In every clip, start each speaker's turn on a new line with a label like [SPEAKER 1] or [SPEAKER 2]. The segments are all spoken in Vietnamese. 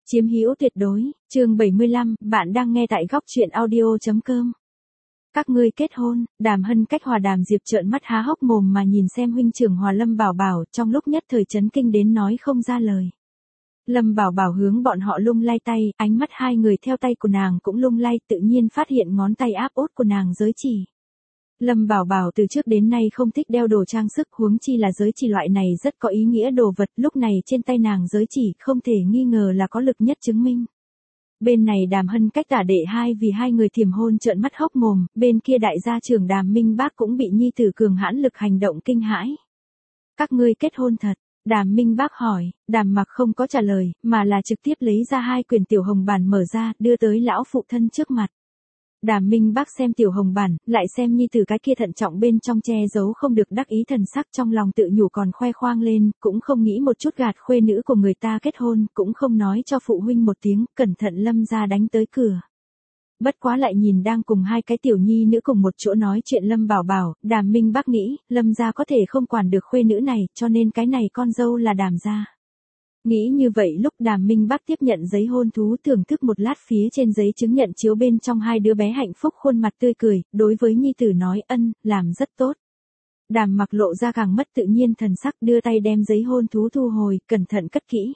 [SPEAKER 1] Chiếm hữu tuyệt đối, chương 75, bạn đang nghe tại góc truyện audio.com. Các ngươi kết hôn, Đàm Hân Cách Hòa Đàm Diệp trợn mắt há hốc mồm mà nhìn xem huynh trưởng Hòa Lâm Bảo Bảo, trong lúc nhất thời chấn kinh đến nói không ra lời. Lâm Bảo Bảo hướng bọn họ lung lay tay, ánh mắt hai người theo tay của nàng cũng lung lay, tự nhiên phát hiện ngón tay áp út của nàng giới chỉ. Lâm Bảo Bảo từ trước đến nay không thích đeo đồ trang sức, huống chi là giới chỉ loại này rất có ý nghĩa đồ vật, lúc này trên tay nàng giới chỉ không thể nghi ngờ là có lực nhất chứng minh. Bên này Đàm Hân Cách tả đệ hai vì hai người thiềm hôn trợn mắt hốc mồm, bên kia đại gia trưởng Đàm Minh Bác cũng bị nhi tử cường hãn lực hành động kinh hãi. Các ngươi kết hôn thật? Đàm Minh Bác hỏi, Đàm Mặc không có trả lời, mà là trực tiếp lấy ra hai quyển tiểu hồng bản mở ra, đưa tới lão phụ thân trước mặt. Đàm Minh Bác xem tiểu hồng bản, lại xem nhi tử cái kia thận trọng bên trong che giấu không được đắc ý thần sắc, trong lòng tự nhủ còn khoe khoang lên, cũng không nghĩ một chút gạt khuê nữ của người ta kết hôn, cũng không nói cho phụ huynh một tiếng, cẩn thận Lâm gia đánh tới cửa. Bất quá lại nhìn đang cùng hai cái tiểu nhi nữ cùng một chỗ nói chuyện Lâm Bảo Bảo, Đàm Minh Bác nghĩ, Lâm gia có thể không quản được khuê nữ này, cho nên cái này con dâu là Đàm gia. Nghĩ như vậy lúc Đàm Minh Bác tiếp nhận giấy hôn thú thưởng thức một lát phía trên giấy chứng nhận chiếu bên trong hai đứa bé hạnh phúc khuôn mặt tươi cười, đối với nhi tử nói ân, làm rất tốt. Đàm Mặc lộ ra càng mất tự nhiên thần sắc đưa tay đem giấy hôn thú thu hồi, cẩn thận cất kỹ.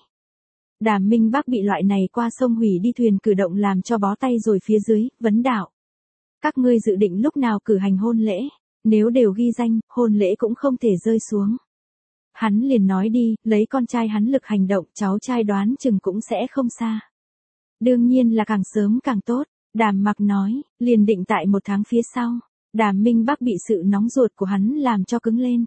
[SPEAKER 1] Đàm Minh Bác bị loại này qua sông hủy đi thuyền cử động làm cho bó tay rồi phía dưới, vấn đạo. Các ngươi dự định lúc nào cử hành hôn lễ, nếu đều ghi danh, hôn lễ cũng không thể rơi xuống. Hắn liền nói đi, lấy con trai hắn lực hành động, cháu trai đoán chừng cũng sẽ không xa. Đương nhiên là càng sớm càng tốt, Đàm Mặc nói, liền định tại 1 tháng phía sau. Đàm Minh Bác bị sự nóng ruột của hắn làm cho cứng lên.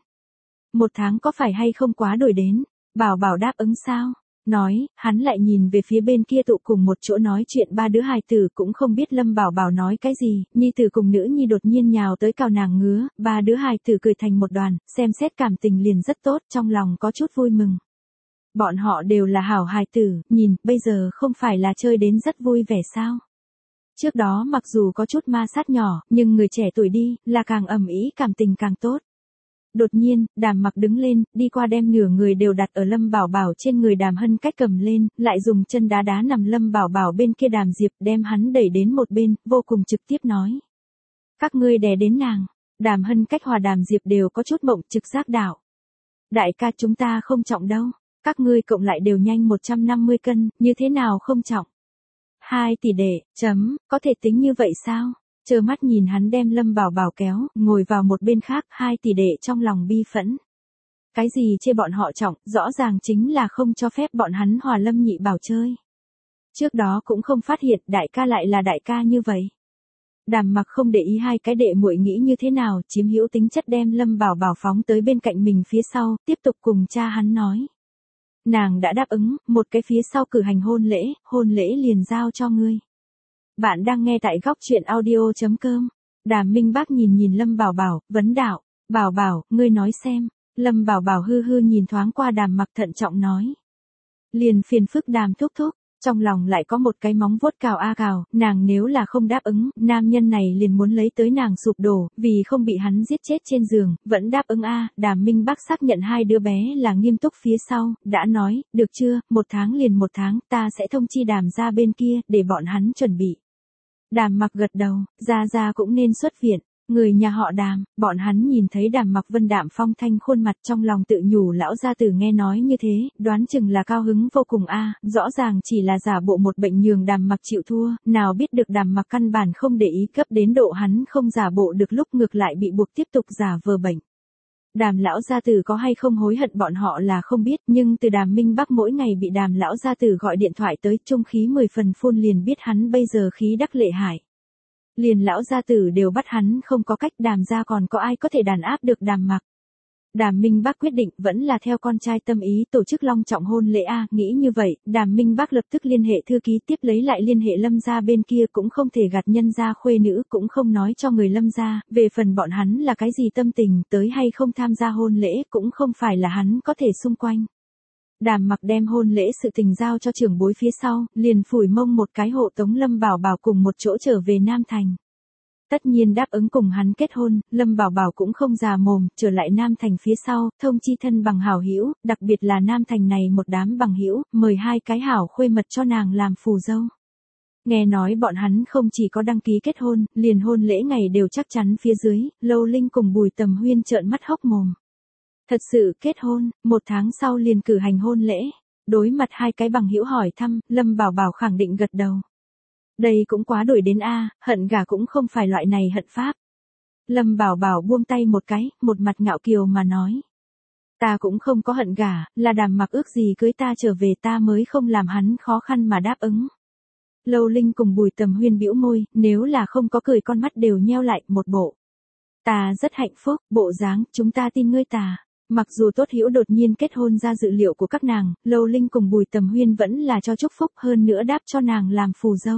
[SPEAKER 1] 1 tháng có phải hay không quá đổi đến, Bảo Bảo đáp ứng sao? Nói, hắn lại nhìn về phía bên kia tụ cùng một chỗ nói chuyện ba đứa hài tử cũng không biết Lâm Bảo Bảo nói cái gì, nhi tử cùng nữ nhi đột nhiên nhào tới cào nàng ngứa, ba đứa hài tử cười thành một đoàn, xem xét cảm tình liền rất tốt, trong lòng có chút vui mừng. Bọn họ đều là hảo hài tử, nhìn, bây giờ không phải là chơi đến rất vui vẻ sao? Trước đó mặc dù có chút ma sát nhỏ, nhưng người trẻ tuổi đi, là càng ầm ĩ cảm tình càng tốt. Đột nhiên, Đàm Mặc đứng lên, đi qua đem nửa người đều đặt ở Lâm Bảo Bảo trên người Đàm Hân Cách cầm lên, lại dùng chân đá đá nằm Lâm Bảo Bảo bên kia Đàm Diệp đem hắn đẩy đến một bên, vô cùng trực tiếp nói. Các ngươi đè đến nàng, Đàm Hân Cách Hòa Đàm Diệp đều có chút mộng trực giác đạo. Đại ca chúng ta không trọng đâu, các ngươi cộng lại đều nhanh 150 cân, như thế nào không trọng? 2 tỷ đệ, có thể tính như vậy sao? Trơ mắt nhìn hắn đem Lâm Bảo Bảo kéo, ngồi vào một bên khác, 2 tỷ đệ trong lòng bi phẫn. Cái gì chê bọn họ trọng, rõ ràng chính là không cho phép bọn hắn Hòa Lâm Nhị Bảo chơi. Trước đó cũng không phát hiện đại ca lại là đại ca như vậy. Đàm Mặc không để ý hai cái đệ muội nghĩ như thế nào, chiếm hữu tính chất đem Lâm Bảo Bảo phóng tới bên cạnh mình phía sau, tiếp tục cùng cha hắn nói. Nàng đã đáp ứng, một cái phía sau cử hành hôn lễ liền giao cho ngươi. Bạn đang nghe tại góc truyện audio.com. Đàm Minh Bác nhìn Lâm Bảo Bảo, vấn đạo, Bảo Bảo, ngươi nói xem. Lâm Bảo Bảo hư hư nhìn thoáng qua Đàm Mặc thận trọng nói. Liền phiền phức Đàm thúc thúc, trong lòng lại có một cái móng vuốt cào a cào, nàng nếu là không đáp ứng, nam nhân này liền muốn lấy tới nàng sụp đổ, vì không bị hắn giết chết trên giường, vẫn đáp ứng a. Đàm Minh Bác xác nhận hai đứa bé là nghiêm túc phía sau, đã nói, được chưa, 1 tháng liền 1 tháng, ta sẽ thông chi Đàm ra bên kia, để bọn hắn chuẩn bị. Đàm Mặc gật đầu, gia cũng nên xuất viện, người nhà họ Đàm, bọn hắn nhìn thấy Đàm Mặc vân đạm phong thanh khuôn mặt trong lòng tự nhủ lão gia tử nghe nói như thế, đoán chừng là cao hứng vô cùng a, rõ ràng chỉ là giả bộ một bệnh nhường Đàm Mặc chịu thua, nào biết được Đàm Mặc căn bản không để ý cấp đến độ hắn không giả bộ được lúc ngược lại bị buộc tiếp tục giả vờ bệnh. Đàm lão gia tử có hay không hối hận bọn họ là không biết, nhưng từ Đàm Minh Bác mỗi ngày bị Đàm lão gia tử gọi điện thoại tới, trung khí 10 phần phun liền biết hắn bây giờ khí đắc lệ hại. Liền lão gia tử đều bắt hắn không có cách, Đàm gia còn có ai có thể đàn áp được Đàm Mặc. Đàm Minh Bác quyết định vẫn là theo con trai tâm ý tổ chức long trọng hôn lễ a, nghĩ như vậy, Đàm Minh Bác lập tức liên hệ thư ký tiếp lấy lại liên hệ Lâm gia bên kia cũng không thể gạt nhân gia khuê nữ cũng không nói cho người Lâm gia, về phần bọn hắn là cái gì tâm tình tới hay không tham gia hôn lễ cũng không phải là hắn có thể xung quanh. Đàm Mặc đem hôn lễ sự tình giao cho trưởng bối phía sau, liền phủi mông một cái hộ tống Lâm Bảo Bảo cùng một chỗ trở về Nam Thành. Tất nhiên đáp ứng cùng hắn kết hôn, Lâm Bảo Bảo cũng không già mồm, trở lại Nam Thành phía sau, thông chi thân bằng hảo hữu, đặc biệt là Nam Thành này một đám bằng hữu, mời 2 cái hảo khuê mật cho nàng làm phù dâu. Nghe nói bọn hắn không chỉ có đăng ký kết hôn, liền hôn lễ ngày đều chắc chắn phía dưới, Lâu Linh cùng Bùi Tầm Huyên trợn mắt hốc mồm. Thật sự kết hôn, 1 tháng sau liền cử hành hôn lễ. Đối mặt 2 cái bằng hữu hỏi thăm, Lâm Bảo Bảo khẳng định gật đầu. Đây cũng quá đổi đến a, hận gả cũng không phải loại này hận pháp. Lâm Bảo Bảo buông tay một cái, một mặt ngạo kiều mà nói. Ta cũng không có hận gả, là Đàm Mặc ước gì cưới ta trở về ta mới không làm hắn khó khăn mà đáp ứng. Lâu Linh cùng Bùi Tầm Huyên bĩu môi, nếu là không có cười con mắt đều nheo lại một bộ. Ta rất hạnh phúc, bộ dáng, chúng ta tin ngươi ta. Mặc dù Tốt Hữu đột nhiên kết hôn ra dự liệu của các nàng, Lâu Linh cùng Bùi Tầm Huyên vẫn là cho chúc phúc hơn nữa đáp cho nàng làm phù dâu.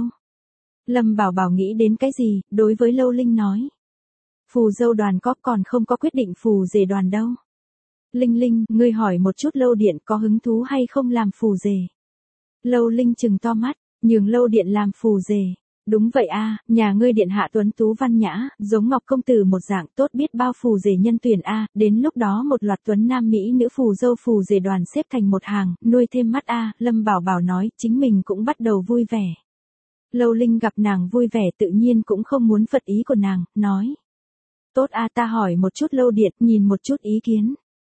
[SPEAKER 1] Lâm Bảo Bảo nghĩ đến cái gì, đối với Lâu Linh nói. Phù dâu đoàn có còn không có quyết định phù rể đoàn đâu. Linh Linh, ngươi hỏi một chút Lâu Điện có hứng thú hay không làm phù rể. Lâu Linh trừng to mắt, nhường Lâu Điện làm phù rể. Đúng vậy a, nhà ngươi điện hạ tuấn tú văn nhã, giống Ngọc công tử một dạng tốt biết bao phù rể nhân tuyển a, đến lúc đó một loạt tuấn nam mỹ nữ phù dâu phù rể đoàn xếp thành một hàng, nuôi thêm mắt a, Lâm Bảo Bảo nói, chính mình cũng bắt đầu vui vẻ. Lâu Linh gặp nàng vui vẻ tự nhiên cũng không muốn phật ý của nàng, nói. Tốt a, ta hỏi một chút Lâu Điện, nhìn một chút ý kiến.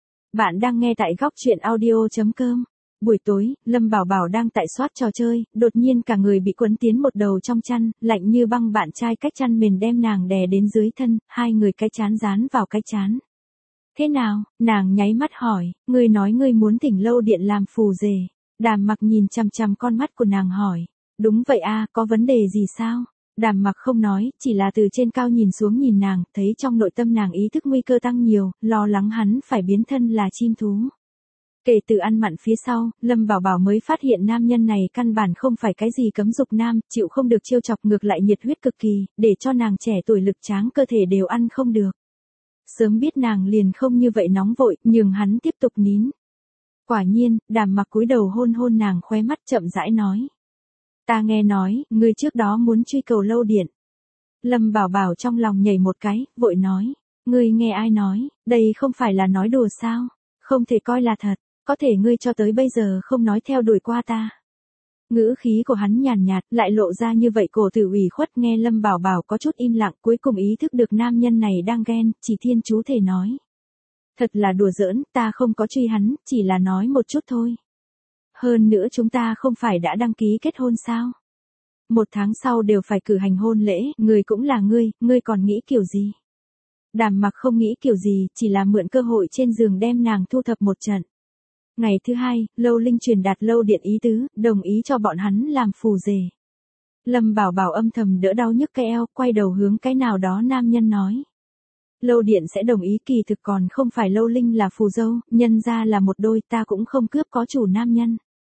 [SPEAKER 1] Bạn đang nghe tại góc truyện audio.com. Buổi tối, Lâm Bảo Bảo đang tại soát trò chơi, đột nhiên cả người bị quấn tiến một đầu trong chăn, lạnh như băng bạn trai cách chăn mền đem nàng đè đến dưới thân, 2 người cái chán dán vào cái chán. Thế nào, nàng nháy mắt hỏi, ngươi nói ngươi muốn thỉnh Lâu Điện làm phù rể. Đàm Mặc nhìn chằm chằm con mắt của nàng hỏi. Đúng vậy a, có vấn đề gì sao? Đàm Mặc không nói, chỉ là từ trên cao nhìn xuống nhìn nàng, thấy trong nội tâm nàng ý thức nguy cơ tăng nhiều, lo lắng hắn phải biến thân là chim thú. Kể từ ăn mặn phía sau, Lâm Bảo Bảo mới phát hiện nam nhân này căn bản không phải cái gì cấm dục nam, chịu không được trêu chọc ngược lại nhiệt huyết cực kỳ, để cho nàng trẻ tuổi lực tráng cơ thể đều ăn không được. Sớm biết nàng liền không như vậy nóng vội, nhường hắn tiếp tục nín. Quả nhiên, Đàm Mặc cúi đầu hôn hôn nàng khóe mắt chậm rãi nói. Ta nghe nói, ngươi trước đó muốn truy cầu Lâu Điện. Lâm Bảo Bảo trong lòng nhảy một cái, vội nói. Ngươi nghe ai nói, đây không phải là nói đùa sao? Không thể coi là thật, có thể ngươi cho tới bây giờ không nói theo đuổi qua ta. Ngữ khí của hắn nhàn nhạt, lại lộ ra như vậy cổ tử ủy khuất nghe Lâm Bảo Bảo có chút im lặng cuối cùng ý thức được nam nhân này đang ghen, chỉ thiên chú thể nói. Thật là đùa giỡn, ta không có truy hắn, chỉ là nói một chút thôi. Hơn nữa chúng ta không phải đã đăng ký kết hôn sao? 1 tháng sau đều phải cử hành hôn lễ, người cũng là ngươi còn nghĩ kiểu gì? Đàm Mặc không nghĩ kiểu gì, chỉ là mượn cơ hội trên giường đem nàng thu thập một trận. Ngày thứ 2, Lâu Linh truyền đạt Lâu Điện ý tứ, đồng ý cho bọn hắn làm phù rể. Lâm Bảo Bảo âm thầm đỡ đau nhức cái eo, quay đầu hướng cái nào đó nam nhân nói. Lâu Điện sẽ đồng ý kỳ thực còn không phải Lâu Linh là phù dâu, nhân ra là một đôi ta cũng không cướp có chủ nam nhân.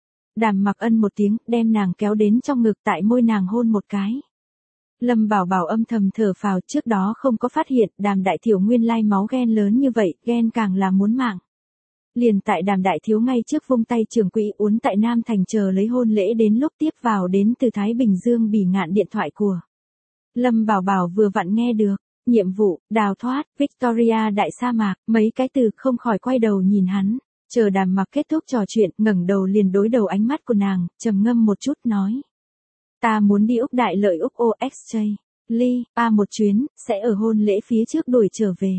[SPEAKER 1] Đàm Mặc ân một tiếng, đem nàng kéo đến trong ngực tại môi nàng hôn một cái. Lâm Bảo Bảo âm thầm thở phào trước đó không có phát hiện Đàm Đại Thiếu nguyên lai máu ghen lớn như vậy, ghen càng là muốn mạng. Liền tại Đàm Đại Thiếu ngay trước vung tay trưởng quỹ uốn tại Nam Thành chờ lấy hôn lễ đến lúc tiếp vào đến từ Thái Bình Dương Bỉ Ngạn điện thoại của. Lâm Bảo Bảo vừa vặn nghe được, nhiệm vụ, đào thoát, Victoria đại sa mạc, mấy cái từ không khỏi quay đầu nhìn hắn. Chờ Đàm Mặc kết thúc trò chuyện, ngẩng đầu liền đối đầu ánh mắt của nàng, trầm ngâm một chút nói. Ta muốn đi Úc Đại Lợi Úc OXJ. Ly, một chuyến, sẽ ở hôn lễ phía trước đuổi trở về.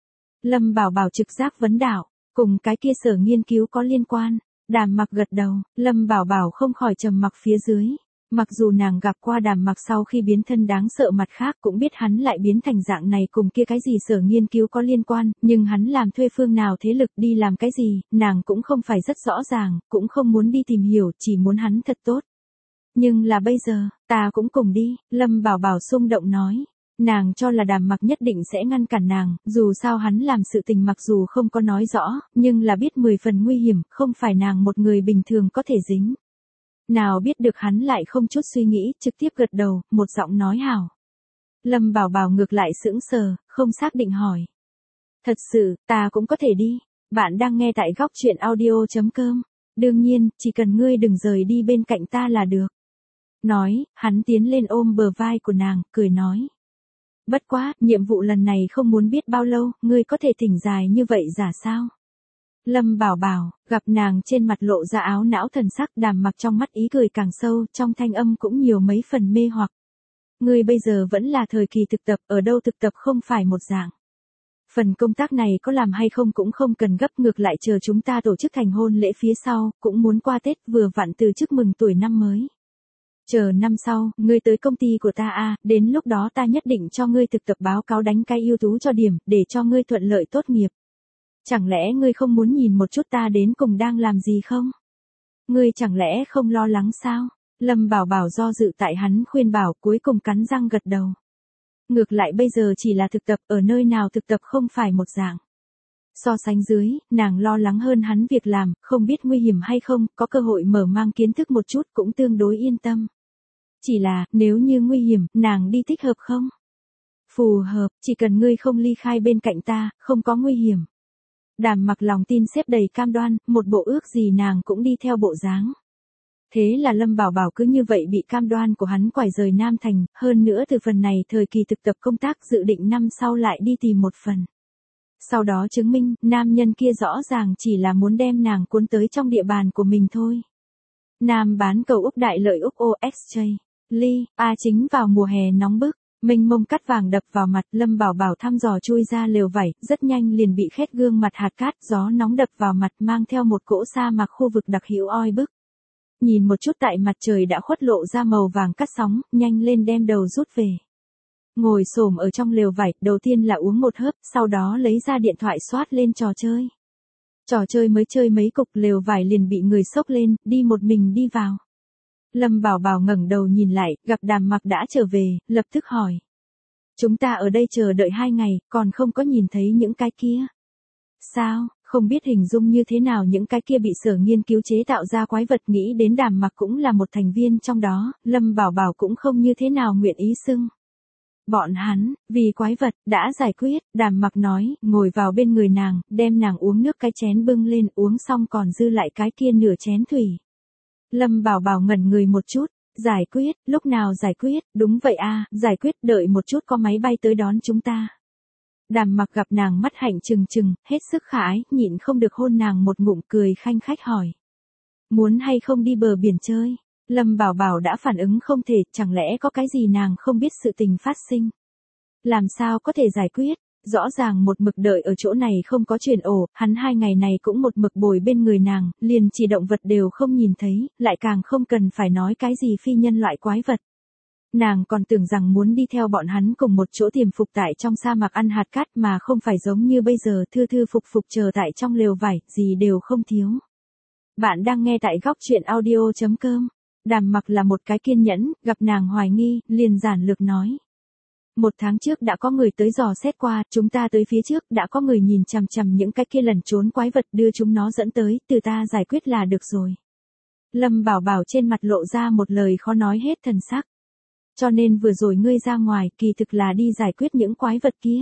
[SPEAKER 1] Lâm Bảo Bảo trực giác vấn đạo, cùng cái kia sở nghiên cứu có liên quan. Đàm Mặc gật đầu, Lâm Bảo Bảo không khỏi trầm mặc phía dưới. Mặc dù nàng gặp qua Đàm Mặc sau khi biến thân đáng sợ mặt khác cũng biết hắn lại biến thành dạng này cùng kia cái gì sở nghiên cứu có liên quan, nhưng hắn làm thuê phương nào thế lực đi làm cái gì, nàng cũng không phải rất rõ ràng, cũng không muốn đi tìm hiểu, chỉ muốn hắn thật tốt. Nhưng là bây giờ, ta cũng cùng đi, Lâm Bảo Bảo xung động nói. Nàng cho là Đàm Mặc nhất định sẽ ngăn cản nàng, dù sao hắn làm sự tình mặc dù không có nói rõ, nhưng là biết 10 phần nguy hiểm, không phải nàng một người bình thường có thể dính. Nào biết được hắn lại không chút suy nghĩ, trực tiếp gật đầu, một giọng nói hảo. Lâm Bảo Bảo ngược lại sững sờ, không xác định hỏi. Thật sự, ta cũng có thể đi. Bạn đang nghe tại góc truyện audio.com. Đương nhiên, chỉ cần ngươi đừng rời đi bên cạnh ta là được. Nói, hắn tiến lên ôm bờ vai của nàng, cười nói. Bất quá, nhiệm vụ lần này không muốn biết bao lâu, ngươi có thể thỉnh dài như vậy giả sao? Lâm Bảo Bảo, gặp nàng trên mặt lộ ra áo não thần sắc, Đàm Mặc trong mắt ý cười càng sâu, trong thanh âm cũng nhiều mấy phần mê hoặc. Ngươi bây giờ vẫn là thời kỳ thực tập, ở đâu thực tập không phải một dạng. Phần công tác này có làm hay không cũng không cần gấp, ngược lại chờ chúng ta tổ chức thành hôn lễ phía sau, cũng muốn qua Tết vừa vặn từ chức mừng tuổi năm mới. Chờ năm sau, ngươi tới công ty của ta đến lúc đó ta nhất định cho ngươi thực tập báo cáo đánh cái ưu tú cho điểm, để cho ngươi thuận lợi tốt nghiệp. Chẳng lẽ ngươi không muốn nhìn một chút ta đến cùng đang làm gì không? Ngươi chẳng lẽ không lo lắng sao? Lâm Bảo Bảo do dự tại hắn khuyên bảo, cuối cùng cắn răng gật đầu. Ngược lại bây giờ chỉ là thực tập, ở nơi nào thực tập không phải một dạng. So sánh dưới, nàng lo lắng hơn hắn việc làm, không biết nguy hiểm hay không, có cơ hội mở mang kiến thức một chút cũng tương đối yên tâm. Chỉ là, nếu như nguy hiểm, nàng đi thích hợp không? Phù hợp, chỉ cần ngươi không ly khai bên cạnh ta, không có nguy hiểm. Đàm Mặc lòng tin xếp đầy cam đoan, một bộ ước gì nàng cũng đi theo bộ dáng. Thế là Lâm Bảo Bảo cứ như vậy bị cam đoan của hắn quải rời Nam Thành, hơn nữa từ phần này thời kỳ thực tập công tác dự định năm sau lại đi tìm một phần. Sau đó chứng minh, nam nhân kia rõ ràng chỉ là muốn đem nàng cuốn tới trong địa bàn của mình thôi. Nam bán cầu Úc Đại Lợi Úc OXJ. Ly, chính vào mùa hè nóng bức, mênh mông cát vàng đập vào mặt, Lâm Bảo Bảo thăm dò chui ra lều vải, rất nhanh liền bị khét gương mặt hạt cát, gió nóng đập vào mặt mang theo một cỗ sa mạc khu vực đặc hữu oi bức. Nhìn một chút tại mặt trời đã khuất lộ ra màu vàng cắt sóng, nhanh lên đem đầu rút về. Ngồi xổm ở trong lều vải, đầu tiên là uống một hớp, sau đó lấy ra điện thoại soát lên trò chơi. Trò chơi mới chơi mấy cục, lều vải liền bị người xốc lên, đi một mình đi vào. Lâm Bảo Bảo ngẩng đầu nhìn lại, gặp Đàm Mặc đã trở về, lập tức hỏi. Chúng ta ở đây chờ đợi 2 ngày, còn không có nhìn thấy những cái kia. Sao, không biết hình dung như thế nào những cái kia bị Sở nghiên cứu chế tạo ra quái vật, nghĩ đến Đàm Mặc cũng là một thành viên trong đó, Lâm Bảo Bảo cũng không như thế nào nguyện ý xưng. Bọn hắn, vì quái vật, đã giải quyết, Đàm Mặc nói, ngồi vào bên người nàng, đem nàng uống nước cái chén bưng lên, uống xong còn dư lại cái kia nửa chén thủy. Lâm Bảo Bảo ngẩn người một chút, giải quyết, lúc nào giải quyết, đúng vậy giải quyết, đợi một chút có máy bay tới đón chúng ta. Đàm Mặc gặp nàng mắt hạnh trừng trừng, hết sức khả ái, nhịn không được hôn nàng một ngụm, cười khanh khách hỏi. Muốn hay không đi bờ biển chơi? Lâm Bảo Bảo đã phản ứng không thể, chẳng lẽ có cái gì nàng không biết sự tình phát sinh? Làm sao có thể giải quyết? Rõ ràng một mực đợi ở chỗ này không có chuyển ổ, hắn 2 ngày này cũng một mực bồi bên người nàng, liền chỉ động vật đều không nhìn thấy, lại càng không cần phải nói cái gì phi nhân loại quái vật. Nàng còn tưởng rằng muốn đi theo bọn hắn cùng một chỗ tiềm phục tại trong sa mạc ăn hạt cát, mà không phải giống như bây giờ thư thư phục phục chờ tại trong lều vải, gì đều không thiếu. Bạn đang nghe tại góc truyện audio.com. Đàm Mặc là một cái kiên nhẫn, gặp nàng hoài nghi, liền giản lược nói. 1 tháng trước đã có người tới dò xét qua, chúng ta tới phía trước đã có người nhìn chằm chằm những cái kia lẩn trốn quái vật, đưa chúng nó dẫn tới, từ ta giải quyết là được rồi. Lâm Bảo Bảo trên mặt lộ ra một lời khó nói hết thần sắc. Cho nên vừa rồi ngươi ra ngoài, kỳ thực là đi giải quyết những quái vật kia.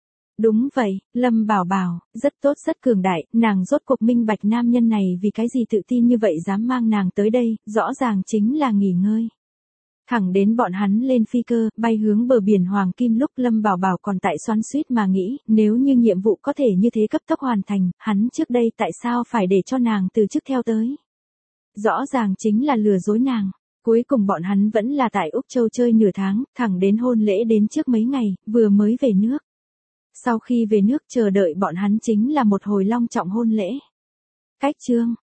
[SPEAKER 1] Đúng vậy, Lâm Bảo Bảo, rất tốt rất cường đại, nàng rốt cuộc minh bạch nam nhân này vì cái gì tự tin như vậy dám mang nàng tới đây, rõ ràng chính là nghỉ ngơi. Thẳng đến bọn hắn lên phi cơ, bay hướng bờ biển Hoàng Kim, lúc Lâm Bảo Bảo còn tại xoắn xuýt mà nghĩ, nếu như nhiệm vụ có thể như thế cấp tốc hoàn thành, hắn trước đây tại sao phải để cho nàng từ chức theo tới. Rõ ràng chính là lừa dối nàng. Cuối cùng bọn hắn vẫn là tại Úc Châu chơi nửa tháng, thẳng đến hôn lễ đến trước mấy ngày, vừa mới về nước. Sau khi về nước chờ đợi bọn hắn chính là một hồi long trọng hôn lễ. Cách chương